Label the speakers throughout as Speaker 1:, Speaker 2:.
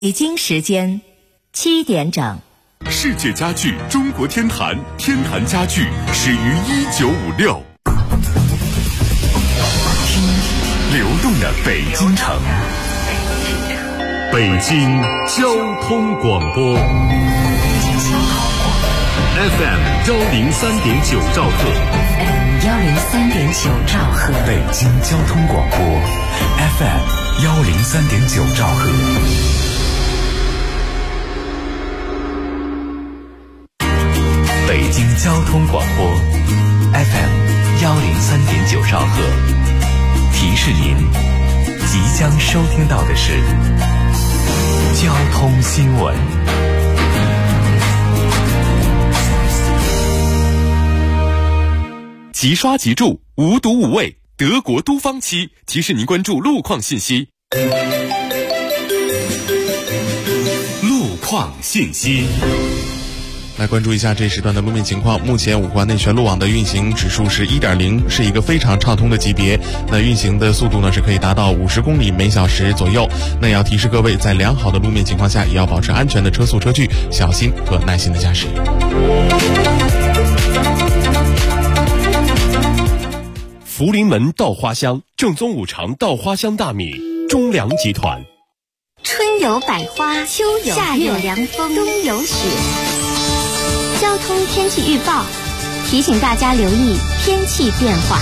Speaker 1: 北京时间7点整。
Speaker 2: 世界家具中国天坛，天坛家具始于1956。听流动的北京城，北京交通广播 FM 103.9兆赫
Speaker 1: 103.9兆赫，
Speaker 2: 北京交通广播 FM 103.9兆赫。北京交通广播 FM 103.9兆赫，提示您即将收听到的是交通新闻。即刷即住，无毒无味，德国都方漆提示您关注路况信息。路况信息。
Speaker 3: 来关注一下这时段的路面情况。目前五环内全路网的运行指数是 1.0， 是一个非常畅通的级别。那运行的速度呢是可以达到50公里每小时左右。那也要提示各位，在良好的路面情况下，也要保持安全的车速车距，小心和耐心的驾驶。
Speaker 2: 福临门稻花香，正宗五常稻花香大米，中粮集团。
Speaker 4: 春有百花，秋有夏有凉风，冬有雪。交通天气预报提醒大家留意天气变化。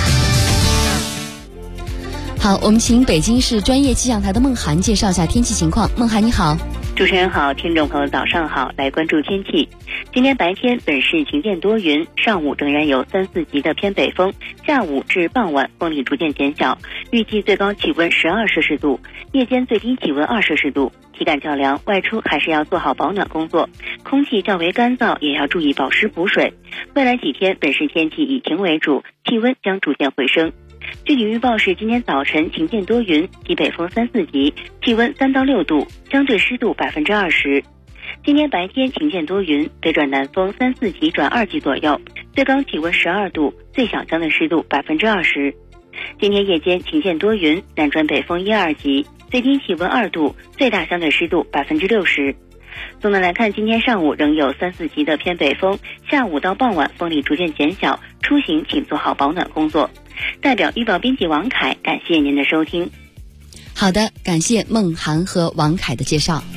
Speaker 5: 好，我们请北京市专业气象台的孟涵介绍一下天气情况。孟涵你好。
Speaker 6: 主持人好，听众朋友早上好，来关注天气。今天白天本市晴间多云，上午仍然有3、4级的偏北风，下午至傍晚风力逐渐减小，预计最高气温12摄氏度，夜间最低气温2摄氏度，体感较凉，外出还是要做好保暖工作，空气较为干燥，也要注意保湿补水。未来几天本市天气以晴为主，气温将逐渐回升。具体预报是今天早晨晴间多云，西北风3、4级，气温3到6度，相对湿度20%。今天白天晴间多云，北转南风3、4级转2级左右，最高气温12度，最小相对湿度20%。今天夜间晴间多云，南转北风1、2级，最低气温2度，最大相对湿度60%。总的来看，今天上午仍有3、4级的偏北风，下午到傍晚风力逐渐减小，出行请做好保暖工作。代表预报编辑王凯，感谢您的收听。
Speaker 5: 好的，感谢孟涵和王凯的介绍。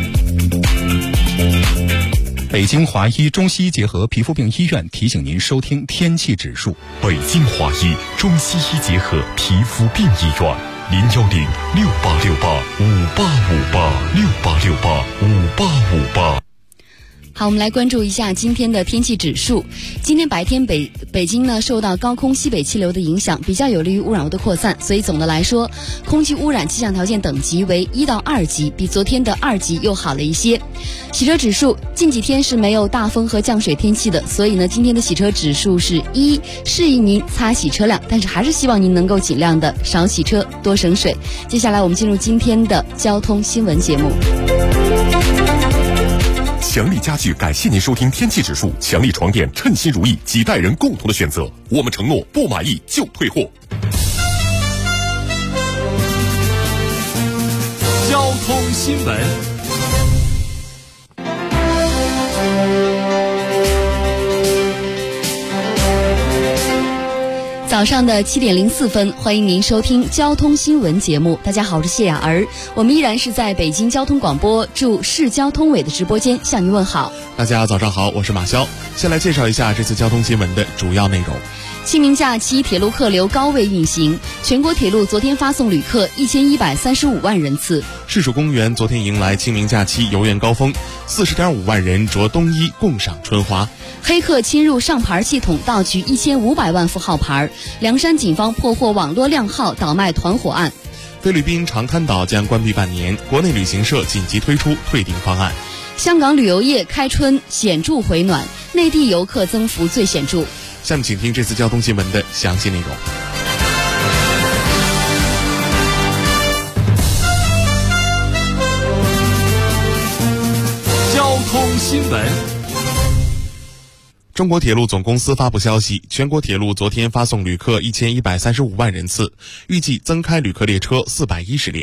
Speaker 7: 北京华医中西医结合皮肤病医院提醒您收听天气指数。
Speaker 2: 北京华医中西医结合皮肤病医院，0868585858，68685858。
Speaker 5: 好，我们来关注一下今天的天气指数。今天白天北京呢受到高空西北气流的影响，比较有利于污染物的扩散，所以总的来说，空气污染气象条件等级为1到2级，比昨天的2级又好了一些。洗车指数近几天是没有大风和降水天气的，所以呢今天的洗车指数是1，适宜您擦洗车辆，但是还是希望您能够尽量的少洗车，多省水。接下来我们进入今天的交通新闻节目。
Speaker 2: 强力家具感谢您收听天气指数。强力床垫，称心如意，几代人共同的选择。我们承诺不满意就退货。交通新闻。
Speaker 5: 早上的7点04分，欢迎您收听交通新闻节目。大家好，我是谢雅儿，我们依然是在北京交通广播驻市交通委的直播间向您问好。
Speaker 3: 大家早上好，我是马潇。先来介绍一下这次交通新闻的主要内容。
Speaker 5: 清明假期铁路客流高位运行，全国铁路昨天发送旅客1135万人次。
Speaker 3: 市属公园昨天迎来清明假期游园高峰，40.5万人着冬衣共赏春花。
Speaker 5: 黑客侵入上牌系统，盗取1500万副号牌。凉山警方破获网络靓号倒卖团伙案。
Speaker 3: 菲律宾长滩岛将关闭半年，国内旅行社紧急推出退订方案。
Speaker 5: 香港旅游业开春显著回暖，内地游客增幅最显著。
Speaker 3: 下面请听这次交通新闻的详细内容。
Speaker 2: 交通新闻。
Speaker 3: 中国铁路总公司发布消息，全国铁路昨天发送旅客1135万人次，预计增开旅客列车410列。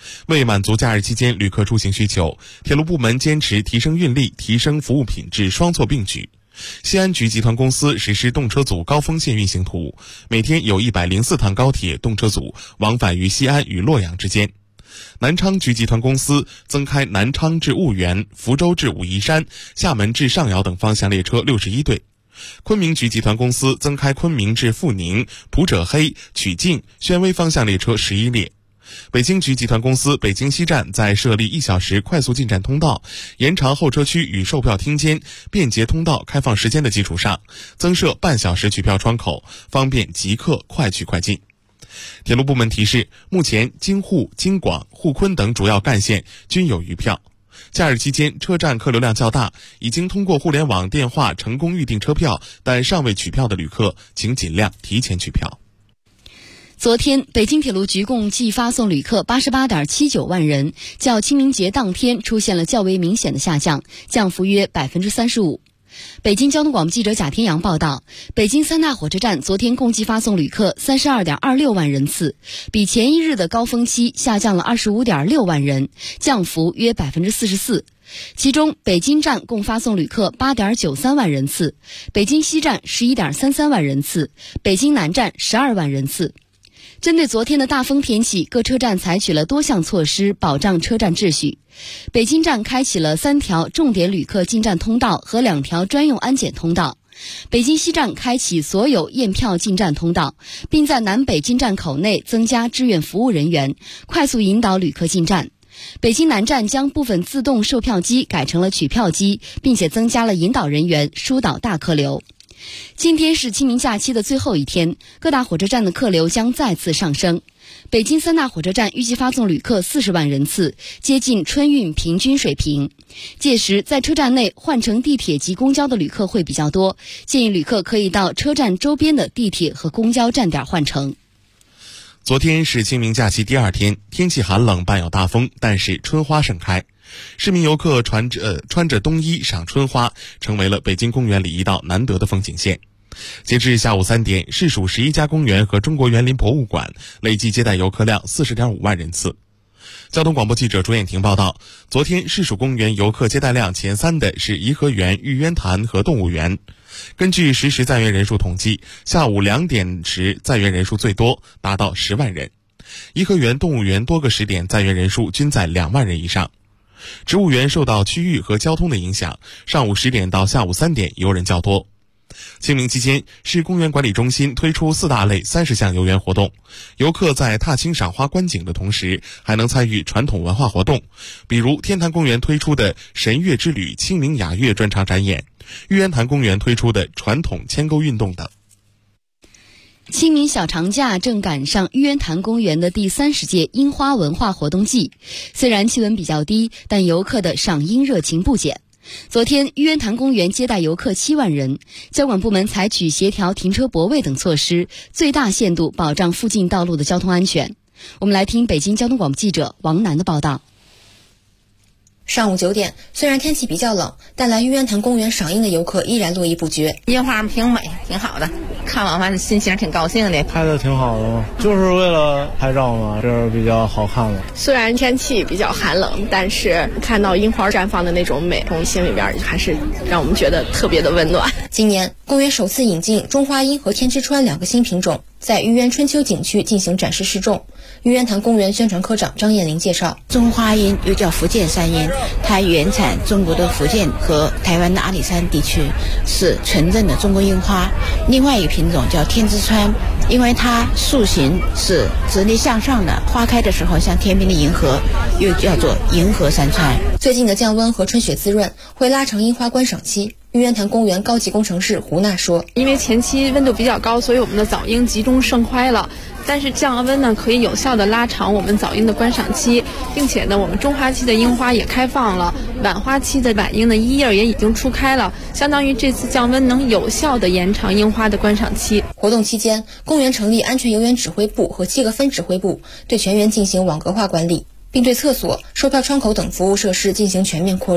Speaker 3: 为满足假日期间旅客出行需求，铁路部门坚持提升运力、提升服务品质双措并举。西安局集团公司实施动车组高峰线运行图，每天有104趟高铁动车组往返于西安与洛阳之间。南昌局集团公司增开南昌至婺源、福州至武夷山、厦门至上饶等方向列车61对。昆明局集团公司增开昆明至阜宁、普者黑、曲靖、宣威方向列车11列。北京局集团公司北京西站在设立1小时快速进站通道、延长候车区与售票厅间便捷通道开放时间的基础上，增设半小时取票窗口，方便即刻快去快进。铁路部门提示，目前京沪、京广、沪昆等主要干线均有余票。假日期间车站客流量较大，已经通过互联网电话成功预订车票但尚未取票的旅客，请尽量提前取票。
Speaker 5: 昨天，北京铁路局共计发送旅客88.79万人，较清明节当天出现了较为明显的下降，降幅约35%。北京交通广播记者贾天阳报道，北京三大火车站昨天共计发送旅客32.26万人次，比前一日的高峰期下降了25.6万人，降幅约44%。其中，北京站共发送旅客8.93万人次，北京西站11.33万人次，北京南站12万人次。针对昨天的大风天气，各车站采取了多项措施保障车站秩序。北京站开启了3条重点旅客进站通道和2条专用安检通道。北京西站开启所有验票进站通道，并在南北京站口内增加志愿服务人员，快速引导旅客进站。北京南站将部分自动售票机改成了取票机，并且增加了引导人员疏导大客流。今天是清明假期的最后一天，各大火车站的客流将再次上升。北京三大火车站预计发送旅客40万人次，接近春运平均水平。届时，在车站内换乘地铁及公交的旅客会比较多，建议旅客可以到车站周边的地铁和公交站点换乘。
Speaker 3: 昨天是清明假期第2天，天气寒冷，伴有大风，但是春花盛开。市民游客穿着冬衣赏春花，成为了北京公园里一道难得的风景线。截至下午3点，市属11家公园和中国园林博物馆累计接待游客量40.5万人次。交通广播记者卓艳婷报道，昨天市属公园游客接待量前3的是颐和园、玉渊潭和动物园。根据实时在园人数统计，下午2点时在园人数最多，达到10万人。颐和园、动物园多个时点在园人数均在2万人以上。植物园受到区域和交通的影响，上午10点到下午3点游人较多。清明期间，市公园管理中心推出4大类30项游园活动，游客在踏青赏花观景的同时，还能参与传统文化活动，比如天坛公园推出的神乐之旅清明雅乐专场展演，玉渊潭公园推出的传统牵钩运动等。
Speaker 5: 清明小长假正赶上玉渊潭公园的第30届樱花文化活动季，虽然气温比较低，但游客的赏樱热情不减。昨天，玉渊潭公园接待游客7万人，交管部门采取协调停车泊位等措施，最大限度保障附近道路的交通安全。我们来听北京交通广播记者王楠的报道。
Speaker 8: 上午9点，虽然天气比较冷，但来玉渊潭公园赏樱的游客依然络绎不绝。
Speaker 9: 樱花挺美，挺好的，看完反正心情挺高兴的。
Speaker 10: 拍的挺好的嘛，就是为了拍照嘛，这是比较好看了。
Speaker 11: 虽然天气比较寒冷，但是看到樱花绽放的那种美，从心里边还是让我们觉得特别的温暖。
Speaker 8: 今年公园首次引进中花樱和天之川2个新品种，在玉渊春秋景区进行展示示众。玉渊潭公园宣传科长张艳玲介绍，
Speaker 12: 中花樱又叫福建山樱，它原产中国的福建和台湾的阿里山地区，是纯正的中国樱花。另外一个品种叫天之川，因为它树形是直立向上的，花开的时候像天边的银河，又叫做银河山川。
Speaker 8: 最近的降温和春雪滋润会拉长樱花观赏期。玉渊潭公园高级工程师胡娜说，
Speaker 11: 因为前期温度比较高，所以我们的早樱集中盛开了，但是降温呢可以有效的拉长我们早樱的观赏期，并且呢我们中花期的樱花也开放了，晚花期的晚樱的一叶也已经初开了，相当于这次降温能有效的延长樱花的观赏期。
Speaker 8: 活动期间，公园成立安全游园指挥部和7个分指挥部，对全园进行网格化管理，并对厕所、售票窗口等服务设施进行全面扩容。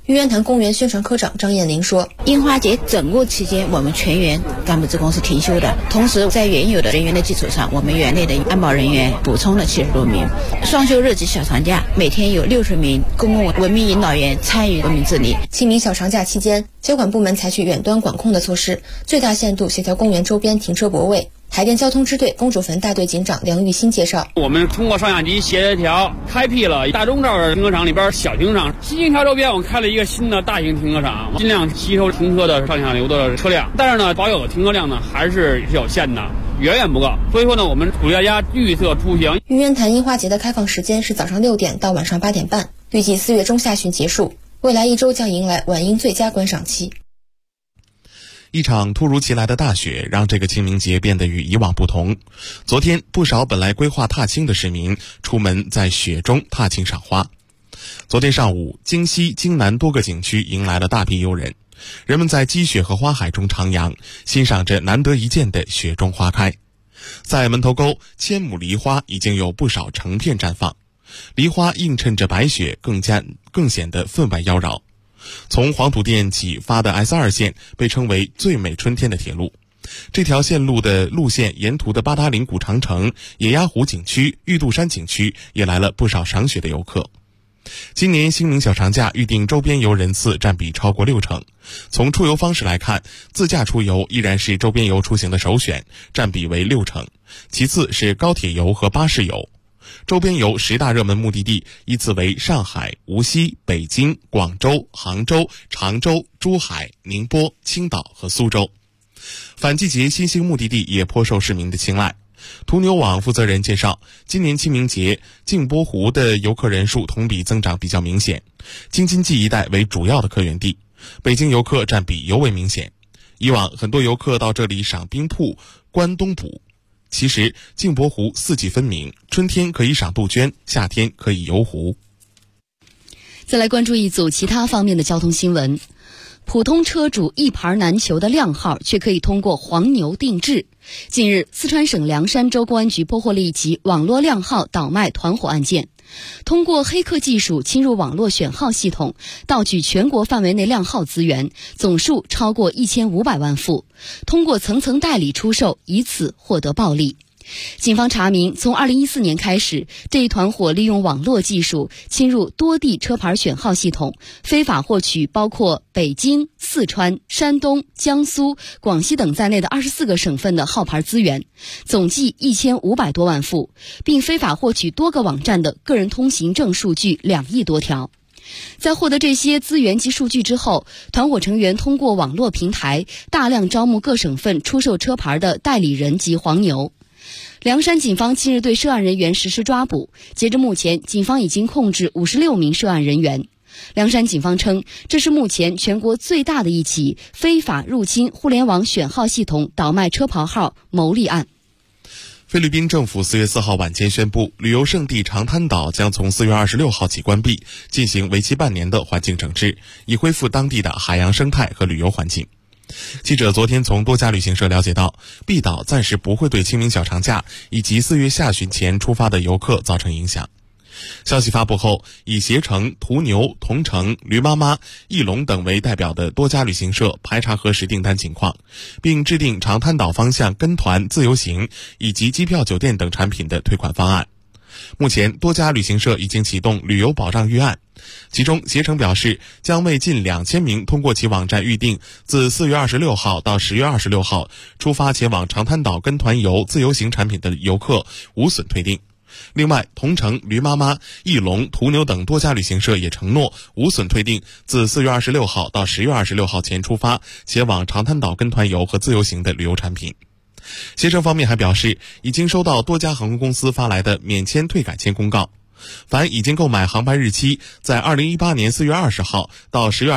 Speaker 8: 玉渊潭公园宣传科长张艳玲说，
Speaker 12: 樱花节整个期间我们全员干部职工是停休的，同时在原有的人员的基础上，我们园内的安保人员补充了70多名。双休日及小长假每天有60名公共文明引导员参与文明治理。
Speaker 8: 清明小长假期间，交管部门采取远端管控的措施，最大限度协调公园周边停车泊位。海淀交通支队公主坟大队警长梁玉新介绍，
Speaker 13: 我们通过上下级协调，开辟了大中罩停车场里边小停车场，西泾桥周边我们开了一个新的大型停车场，尽量吸收停车的上下流的车辆，但是呢，保有的停车量呢还是有限的，远远不够。所以说呢，我们鼓励大家绿色出行。
Speaker 8: 玉渊潭樱花节的开放时间是早上6点到晚上8点半，预计4月中下旬结束，未来1周将迎来晚樱最佳观赏期。
Speaker 3: 一场突如其来的大雪让这个清明节变得与以往不同。昨天，不少本来规划踏青的市民出门在雪中踏青赏花。昨天上午，京西、京南多个景区迎来了大批游人，人们在积雪和花海中徜徉，欣赏着难得一见的雪中花开。在门头沟，千亩梨花已经有不少成片绽放，梨花映衬着白雪，更显得分外妖娆。从黄土店起发的 S2 线被称为最美春天的铁路，这条线路的路线沿途的八达岭古长城、野鸭湖景区、玉渡山景区也来了不少赏雪的游客。今年清明小长假预定周边游人次占比超过60%。从出游方式来看，自驾出游依然是周边游出行的首选，占比为60%，其次是高铁游和巴士游。周边游10大热门目的地依次为上海、无锡、北京、广州、杭州、常州、珠海、宁波、青岛和苏州。反季节新兴目的地也颇受市民的青睐。途牛网负责人介绍，今年清明节镜泊湖的游客人数同比增长比较明显，京津冀一带为主要的客源地，北京游客占比尤为明显。以往很多游客到这里赏冰瀑、观冬捕，其实镜泊湖四季分明，春天可以赏杜鹃，夏天可以游湖。
Speaker 5: 再来关注一组其他方面的交通新闻。普通车主一牌难求的靓号却可以通过黄牛定制。近日，四川省凉山州公安局破获了一起网络靓号倒卖团伙案件。通过黑客技术侵入网络选号系统，盗取全国范围内靓号资源，总数超过1500万副，通过层层代理出售，以此获得暴利。警方查明，从2014年开始，这一团伙利用网络技术侵入多地车牌选号系统，非法获取包括北京、四川、山东、江苏、广西等在内的24个省份的号牌资源，总计1500多万副，并非法获取多个网站的个人通行证数据2亿多条。在获得这些资源及数据之后，团伙成员通过网络平台大量招募各省份出售车牌的代理人及黄牛。凉山警方近日对涉案人员实施抓捕，截至目前，警方已经控制56名涉案人员。凉山警方称，这是目前全国最大的一起非法入侵互联网选号系统倒卖车牌号牟利案。
Speaker 3: 菲律宾政府4月4号晚间宣布，旅游胜地长滩岛将从4月26号起关闭，进行为期半年的环境整治，以恢复当地的海洋生态和旅游环境。记者昨天从多家旅行社了解到，碧岛暂时不会对清明小长假以及4月下旬前出发的游客造成影响。消息发布后，以携程、途牛、同程、驴妈妈、翼龙等为代表的多家旅行社排查核实订单情况，并制定长滩岛方向跟团、自由行以及机票、酒店等产品的退款方案。目前，多家旅行社已经启动旅游保障预案，其中携程表示将为近2000名通过其网站预订自4月26号到10月26号出发前往长滩岛跟团游、自由行产品的游客无损退订。另外，同程、驴妈妈、翼龙、途牛等多家旅行社也承诺无损退订自4月26号到10月26号前出发前往长滩岛跟团游和自由行的旅游产品。携程方面还表示，已经收到多家航空公司发来的免签退改签公告，凡已经购买航班日期在2018年4月20号到10月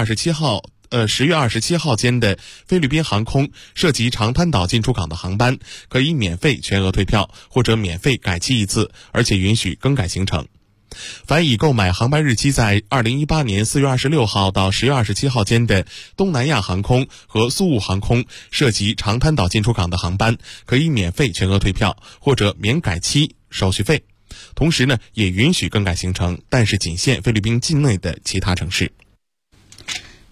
Speaker 3: 27号间的菲律宾航空涉及长滩岛进出港的航班，可以免费全额退票或者免费改期一次，而且允许更改行程。凡已购买航班日期在2018年4月26号到10月27号间的东南亚航空和苏雾航空涉及长滩岛进出港的航班，可以免费全额退票或者免改期手续费，同时呢，也允许更改行程，但是仅限菲律宾境内的其他城市。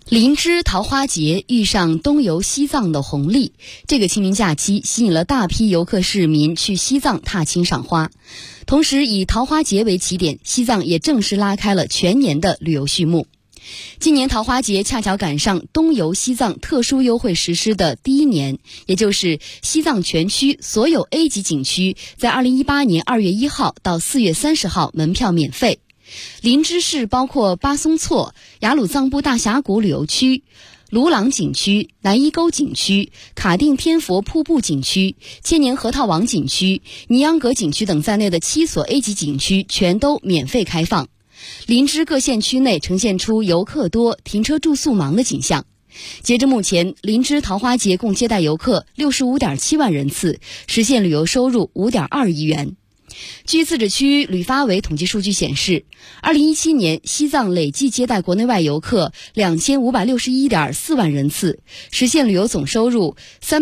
Speaker 5: 林芝桃花节遇上东游西藏的红利，这个清明假期吸引了大批游客市民去西藏踏青赏花。同时以桃花节为起点，西藏也正式拉开了全年的旅游序幕。今年桃花节恰巧赶上东游西藏特殊优惠实施的第一年，也就是西藏全区所有 A 级景区在2018年2月1号到4月30号门票免费。林芝市包括巴松措、雅鲁藏布大峡谷旅游区、鲁朗景区、南伊沟景区、卡定天佛瀑布景区、千年核桃王景区、尼央格景区等在内的7所 A 级景区全都免费开放。林芝各县区内呈现出游客多、停车住宿忙的景象。截至目前，林芝桃花节共接待游客65.7万人次，实现旅游收入5.2亿元。据自治区旅发委统计数据显示，2017年西藏累计接待国内外游客2561.4万人次，实现旅游总收入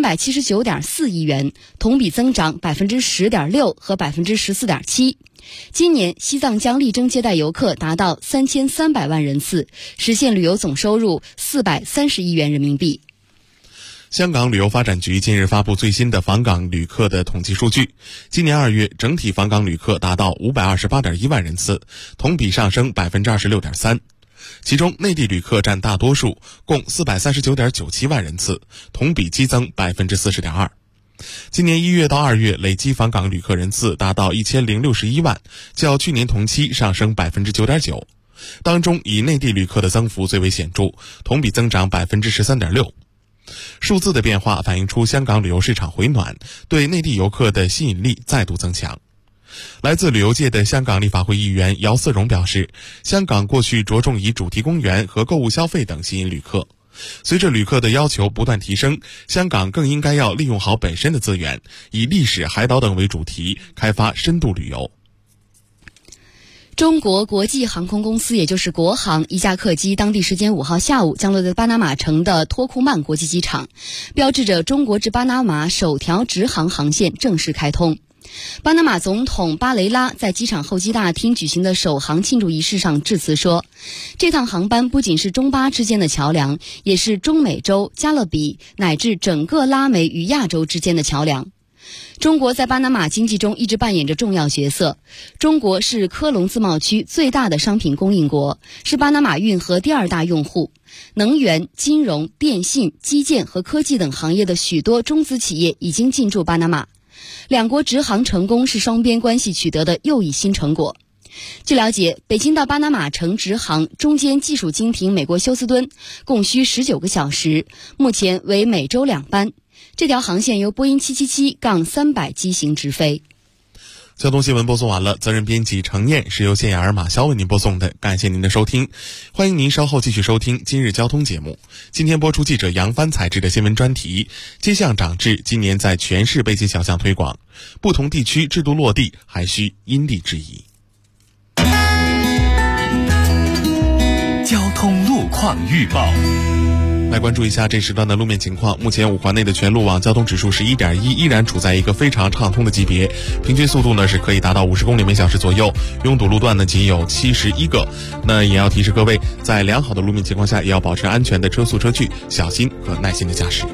Speaker 5: 379.4亿元，同比增长10.6%和14.7%。今年西藏将力争接待游客达到3300万人次，实现旅游总收入430亿元人民币。
Speaker 3: 香港旅游发展局近日发布最新的访港旅客的统计数据，今年2月整体访港旅客达到528.1万人次，同比上升26.3%，其中内地旅客占大多数，共439.97万人次，同比激增40.2%。今年1月到2月累计访港旅客人次达到1061万，较去年同期上升9.9%，当中以内地旅客的增幅最为显著，同比增长13.6%。数字的变化反映出香港旅游市场回暖，对内地游客的吸引力再度增强。来自旅游界的香港立法会议员姚思荣表示，香港过去着重以主题公园和购物消费等吸引旅客，随着旅客的要求不断提升，香港更应该要利用好本身的资源，以历史、海岛等为主题，开发深度旅游。
Speaker 5: 中国国际航空公司，也就是国航一架客机当地时间5号下午降落在巴拿马城的托库曼国际机场，标志着中国至巴拿马首条直航航线正式开通。巴拿马总统巴雷拉在机场候机大厅举行的首航庆祝仪式上致辞说，这趟航班不仅是中巴之间的桥梁，也是中美洲、加勒比乃至整个拉美与亚洲之间的桥梁。中国在巴拿马经济中一直扮演着重要角色。中国是科隆自贸区最大的商品供应国，是巴拿马运河第2大用户。能源、金融、电信、基建和科技等行业的许多中资企业已经进驻巴拿马。两国直航成功是双边关系取得的又一新成果。据了解，北京到巴拿马城直航中间既属经停美国休斯敦，共需19个小时，目前为每周2班。这条航线由波音777-300机型直飞。
Speaker 3: 交通新闻播送完了，责任编辑程燕，是由谢雅尔、马潇为您播送的，感谢您的收听，欢迎您稍后继续收听今日交通节目。今天播出记者杨帆采制的新闻专题，街巷长制今年在全市背街小巷推广，不同地区制度落地还需因地制宜。
Speaker 2: 交通路况预报。
Speaker 3: 来关注一下这时段的路面情况。目前5环内的全路网交通指数是1.1，依然处在一个非常畅通的级别，平均速度呢是可以达到50公里每小时左右，拥堵路段呢仅有71个。那也要提示各位，在良好的路面情况下，也要保持安全的车速车距，小心和耐心的驾驶。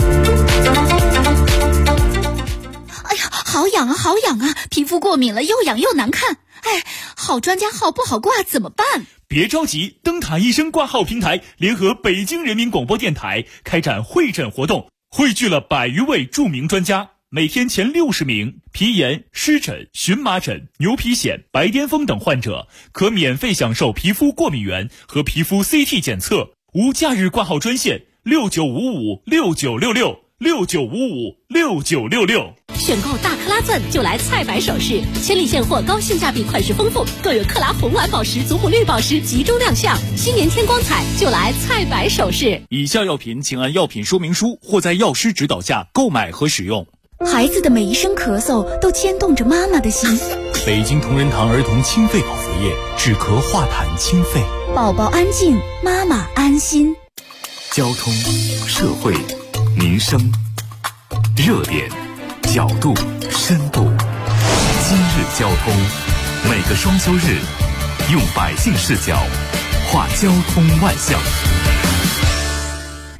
Speaker 14: 哎呀，好痒啊，好痒啊！皮肤过敏了，又痒又难看。哎，好专家号不好挂，怎么办？
Speaker 15: 别着急，灯塔医生挂号平台联合北京人民广播电台开展会诊活动，汇聚了100余位著名专家，每天前60名皮炎、湿疹、荨麻疹、牛皮癣、白癜风等患者可免费享受皮肤过敏原和皮肤 CT 检测。无假日挂号专线6955696669556966。
Speaker 14: 选购大克拉钻就来菜百首饰，千里现货，高性价比，款式丰富，更有克拉红蓝宝石、祖母绿宝石集中亮相。新年添光彩，就来菜百首饰。
Speaker 15: 以下药品请按药品说明书或在药师指导下购买和使用。
Speaker 14: 孩子的每一声咳嗽都牵动着妈妈的心。
Speaker 15: 北京同仁堂儿童清肺口服液，止咳化痰清肺。
Speaker 14: 宝宝安静，妈妈安心。
Speaker 2: 交通、社会、民生，热点、角度、深度。今日交通，每个双休日，用百姓视角，画交通万象。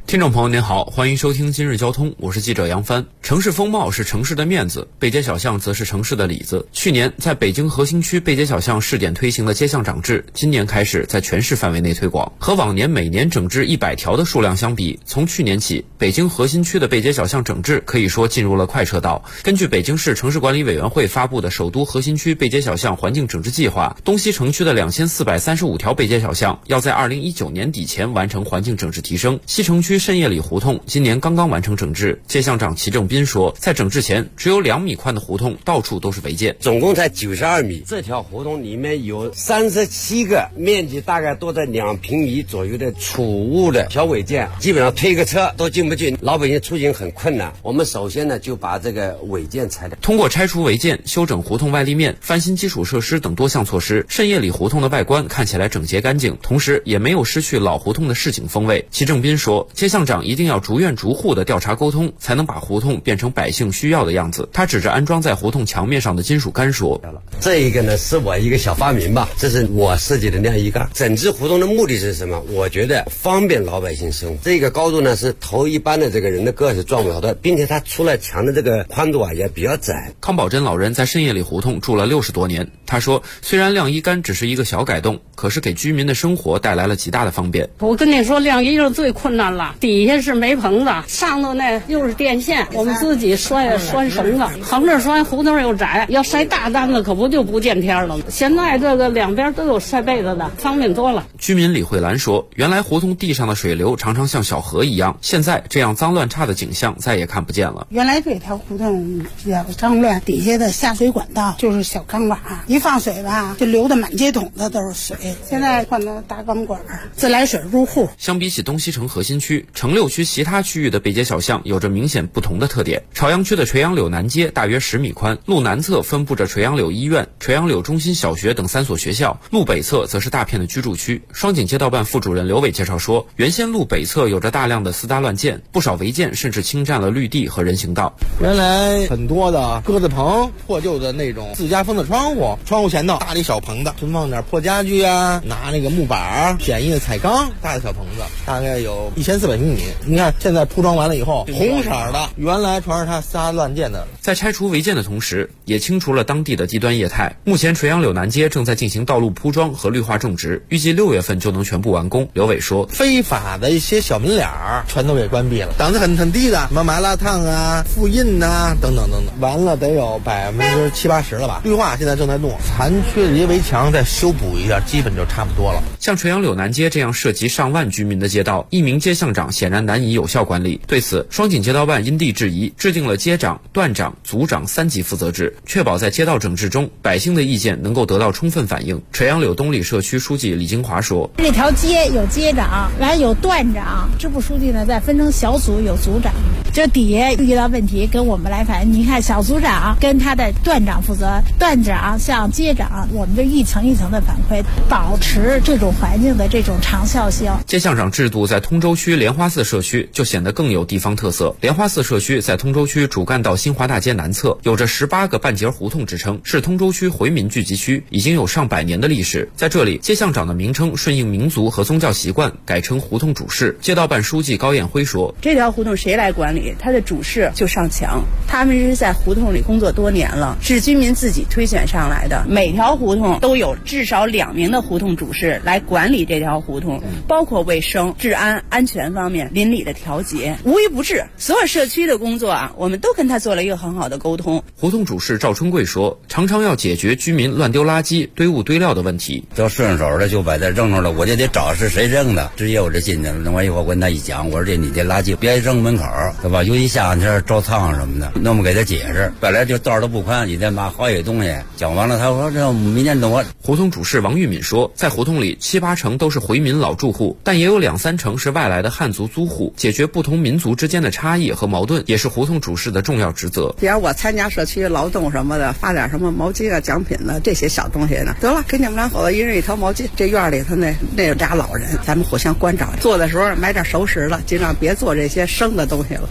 Speaker 16: 听众朋友您好，欢迎收听今日交通，我是记者杨帆。城市风貌是城市的面子，背街小巷则是城市的里子。去年在北京核心区背街小巷试点推行的街巷长制，今年开始在全市范围内推广。和往年每年整治100条的数量相比，从去年起，北京核心区的背街小巷整治可以说进入了快车道。根据北京市城市管理委员会发布的首都核心区背街小巷环境整治计划，东西城区的2435条背街小巷要在2019年底前完成环境整治提升。西城区慎业里胡同今年刚刚完成整治，街巷长齐正斌说，在整治前只有2米宽的胡同到处都是违建，
Speaker 17: 总共才92米，这条胡同里面有37个面积大概都在2平米左右的储物的小违建，基本上推个车都进不去，老百姓出行很困难。我们首先呢就把这个违建拆掉，
Speaker 16: 通过拆除违建、修整胡同外立面、翻新基础设施等多项措施，慎业里胡同的外观看起来整洁干净，同时也没有失去老胡同的市井风味。齐正斌说，街巷长一定要逐院逐户的调查沟通，才能把胡同变成百姓需要的样子。他指着安装在胡同墙面上的金属杆说，
Speaker 17: 这一个呢是我一个小发明吧，这是我设计的晾衣杆。整治胡同的目的是什么？我觉得方便老百姓生活。这个高度呢是头一般的这个人的个是撞不了的，并且它出来墙的这个宽度也比较窄。
Speaker 16: 康宝珍老人在慎业里胡同住了60多年，他说，虽然晾衣杆只是一个小改动，可是给居民的生活带来了极大的方便。
Speaker 18: 我跟你说，晾衣裳最困难了，底下是煤棚子，上头呢又是电线，我们自己拴绳子，横着拴，胡同又窄，要晒大担子可不就不见天了吗？现在这个两边都有晒被子的，方便多了。
Speaker 16: 居民李慧兰说，原来胡同地上的水流常常像小河一样，现在这样脏乱差的景象再也看不见了。
Speaker 19: 原来这条胡同比较脏乱，底下的下水管道就是小钢管，一放水吧就流得满街桶的都是水，现在换成大钢管，自来水入户。
Speaker 16: 相比起东西城核心区，城6区其他区域的背街小巷有着明显不同的特点。朝阳区的垂杨柳南街大约10米宽，路南侧分布着垂杨柳医院、垂杨柳中心小学等3所学校，路北侧则是大片的居住区。双井街道办副主任刘伟介绍说，原先路北侧有着大量的私搭乱建，不少违建甚至侵占了绿地和人行道。
Speaker 20: 原来很多的鸽子棚、破旧的那种自家封的窗户前头搭了一小棚子，存放点破家具啊，拿那个木板、简易的彩钢搭的小棚子，大概有1400平米。你看现在铺装完了以后，红色的，原来全是他私搭乱建的。
Speaker 16: 在拆除违建的同时，也清除了当地的低端业态。目前垂杨柳南街正在进行道路铺装和绿化种植，预计6月份就能全部完工。刘伟说，
Speaker 20: 非法的一些小门脸全都给关闭了，档次很低的，什么麻辣烫啊、复印啊等等等等，完了得有70-80%了吧。绿化现在正在弄，残缺的一些围墙再修补一下，基本就差不多了。
Speaker 16: 像垂杨柳南街这样涉及上万居民的街道，一名街巷长显然难以有效管理。对此，双井街道办因地制宜，制定了街长、段长、组长3级负责制，确保在街道整治中，百姓的意见能够得到充分反映。垂杨柳东里社区书记李金华说，
Speaker 21: 这条街有街长，完了有段长，支部书记呢再分成小组有组长，这底下遇到问题跟我们来反映。你看小组长跟他的段长负责，段长向街长，我们就一层一层的反馈，保持这种环境的这种长效性。
Speaker 16: 街巷长制度在通州区莲花寺社区就显得更有地方特色。莲花寺社区在通州区主干道新华大街南侧，有着18个半截胡同之称，是通州区回民聚集区，已经有上百年的历史。在这里，街巷长的名称顺应民族和宗教习惯，改称胡同主事。街道办书记高艳辉说，
Speaker 22: 这条胡同谁来管理？他的主事就上墙，他们是在胡同里工作多年了，是居民自己推选上来的。每条胡同都有至少2名的胡同主事来管理这条胡同，包括卫生、治安、安全方面、邻里的调节，无一不至。所有社区的工作啊，我们都跟他做了一个很好的沟通。
Speaker 16: 胡同主事赵春贵说，常常要解决居民乱丢垃圾、堆物堆料的问题，
Speaker 17: 都顺手的就把它扔着了，我就得找是谁扔的，直接我这进去了。弄完以后我跟他一讲，我说你这垃圾别扔门口，对吧？尤其夏天招苍蝇什么的，那么给他解释。本来就道都不宽，你再拿好些东西，讲完了他说这明年等我。
Speaker 16: 胡同主事王玉敏说，在胡同里7-8成都是回民老住户，但也有2-3成是外来的汉族租户，解决不同民族之间的差异和矛盾，也是胡同主事的重要职责。
Speaker 22: 比如我参加社区劳动什么的，发点什么毛巾啊、奖品呢，这些小东西呢，得了，给你们俩伙子一人一条毛巾。这院里头那有俩老人，咱们互相关照，做的时候买点熟食了，尽量别做这些生的东西了。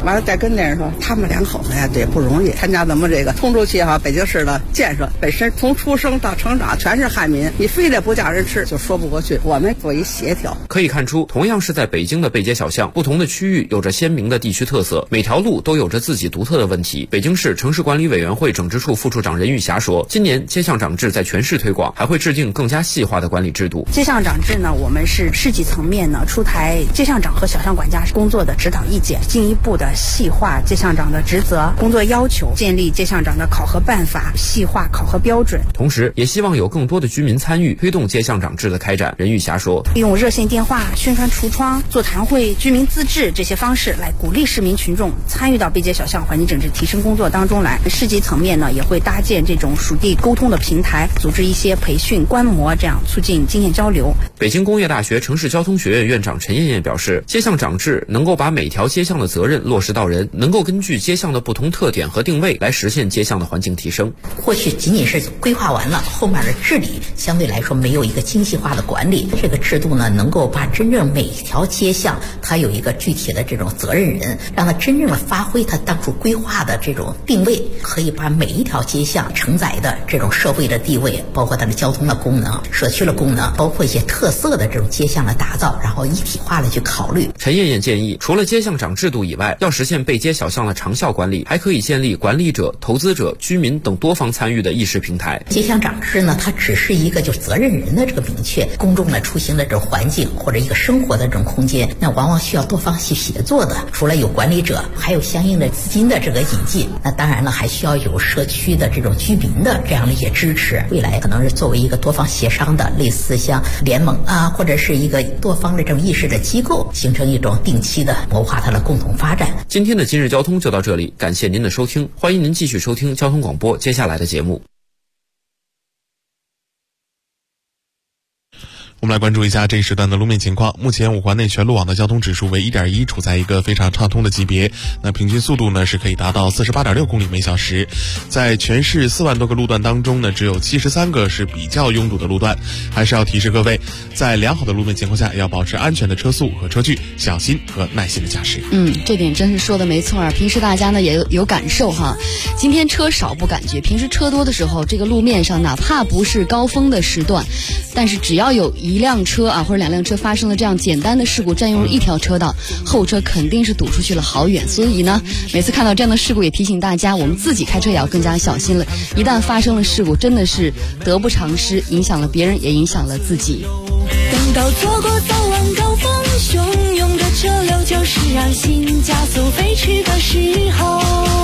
Speaker 1: 完了再跟那人说，他们两口子呀，这也不容易，参加咱们这个通州区北京市的建设，本身从出生到成长全是汉民，你非得不叫人吃就说不过去。我们做一协调。
Speaker 16: 可以看出，同样是在北京的背街小巷，不同的区域有着鲜明的地区特色，每条路都有着自己独特的问题。北京市城市管理委员会整治处副处长任玉霞说，今年街巷长治在全市推广，还会制定更加细化的管理制度。
Speaker 22: 街巷长治呢，我们是市级层面呢出台街巷长和小巷管家工作的指导意见，进一步的细化街巷长的职责、工作要求，建立街巷长的考核办法，细化考核标准。
Speaker 16: 同时也希望有更多的居民参与推动街巷长治的开展。任玉霞说，
Speaker 22: 利用热线电话、宣传橱窗、座谈会、居民自治这些方式来鼓励市民群众参与到背街小巷环境整治提升工作当中来。市级层面呢，也会搭建这种属地沟通的平台，组织一些培训观摩，这样促进经验交流。
Speaker 16: 北京工业大学城市交通学院院长陈艳艳表示，街巷长治能够把每条街巷的责任落实到人，能够根据街巷的不同特点和定位来实现街巷的环境提升。
Speaker 4: 过去仅仅是规划完了，后面的治理相对来说没有一个精细化的管理。这个制度呢，能够把真正每条街巷它有一个具体的这种责任人，让它真正的发挥它当初规划的这种定位，可以把每一条街巷承载的这种社会的地位，包括它的交通的功能、社区的功能，包括一些特色的这种街巷的打造，然后一体化的去考虑。
Speaker 16: 陈艳艳建议，除了街巷长制度以外，要实现背街小巷的长效管理，还可以建立管理者、投资者、居民等多方参与的议事平台。
Speaker 4: 街巷长治呢，它只是一个就是责任人的这个明确，公众的出行的这种环境或者一个生活的这种空间，那往往需要多方去协作的。除了有管理者，还有相应的资金的这个引进，那当然了，还需要有社区的这种居民的这样的一些支持。未来可能是作为一个多方协商的，类似像联盟啊，或者是一个多方的这种议事的机构，形成一种定期的谋划它的共同发展。
Speaker 16: 今天的今日交通就到这里，感谢您的收听，欢迎您继续收听交通广播接下来的节目。
Speaker 3: 我们来关注一下这一时段的路面情况。目前五环内全路网的交通指数为 1.1， 处在一个非常畅通的级别。那平均速度呢是可以达到 48.6 公里每小时。在全市4万多个路段当中呢，只有73个是比较拥堵的路段。还是要提示各位，在良好的路面情况下，要保持安全的车速和车距，小心和耐心的驾驶。
Speaker 5: 这点真是说的没错啊。平时大家呢也有感受哈。今天车少不感觉，平时车多的时候，这个路面上哪怕不是高峰的时段，但是只要有一辆车啊或者两辆车发生了这样简单的事故，占用了一条车道，后车肯定是堵出去了好远。所以呢，每次看到这样的事故，也提醒大家，我们自己开车也要更加小心了。一旦发生了事故，真的是得不偿失，影响了别人，也影响了自己。
Speaker 23: 等到错过早晚高峰，汹涌的车流就是让心加速飞驰的时候。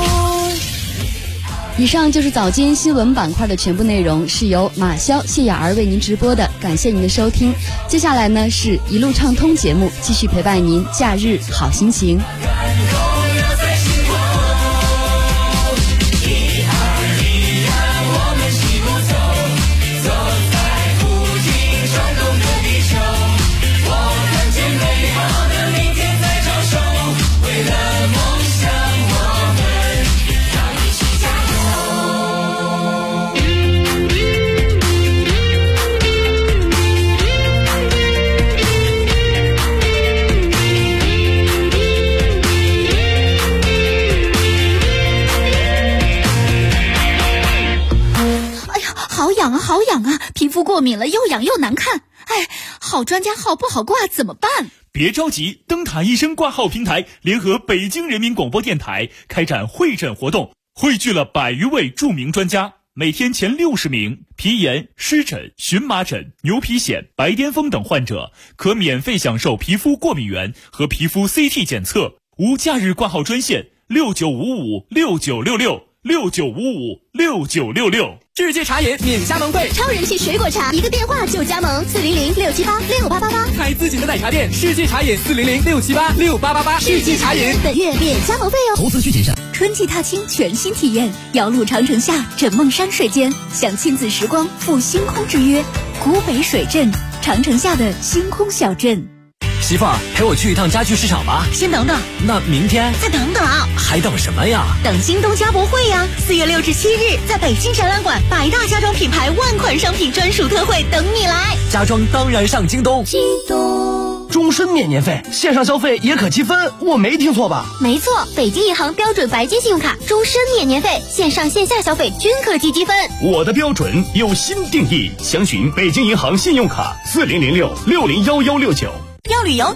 Speaker 5: 以上就是早间新闻板块的全部内容，是由马潇、谢雅儿为您直播的，感谢您的收听。接下来呢是一路畅通节目，继续陪伴您假日好心情。
Speaker 24: 好痒啊，皮肤过敏了，又痒又难看。哎，好专家号不好挂，怎么办？
Speaker 15: 别着急，灯塔医生挂号平台联合北京人民广播电台开展会诊活动，汇聚了100余位著名专家，每天前60名皮炎、湿疹、荨麻疹、牛皮癣、白癜风等患者可免费享受皮肤过敏原和皮肤 CT 检测。无假日挂号专线6955696669556966。
Speaker 25: 世界茶饮免加盟费，
Speaker 14: 超人气水果茶，一个电话就加盟，400-678-6888。
Speaker 25: 开自己的奶茶店，世界茶饮400-678-6888。世界茶饮
Speaker 14: 本月免加盟费哦。
Speaker 25: 投资需谨慎。
Speaker 24: 春季踏青全新体验，遥路长城下，枕梦山水间，享亲子时光，赴星空之约。古北水镇，长城下的星空小镇。
Speaker 25: 媳妇儿，陪我去一趟家具市场吧。
Speaker 24: 先等等，
Speaker 25: 那明天
Speaker 24: 再等等，
Speaker 25: 还等什么呀？
Speaker 24: 等京东家博会呀！4月6至7日，在北京展览馆，100大家装品牌万款商品专属特惠等你来。
Speaker 25: 家装当然上京东。
Speaker 23: 京东。
Speaker 6: 终身免年费，线上消费也可积分，我没听错吧？
Speaker 7: 没错，北京银行标准白金信用卡终身免年费，线上线下消费均可积积分。
Speaker 9: 我的标准有新定义，详询北京银行信用卡4006601169。
Speaker 14: 要旅游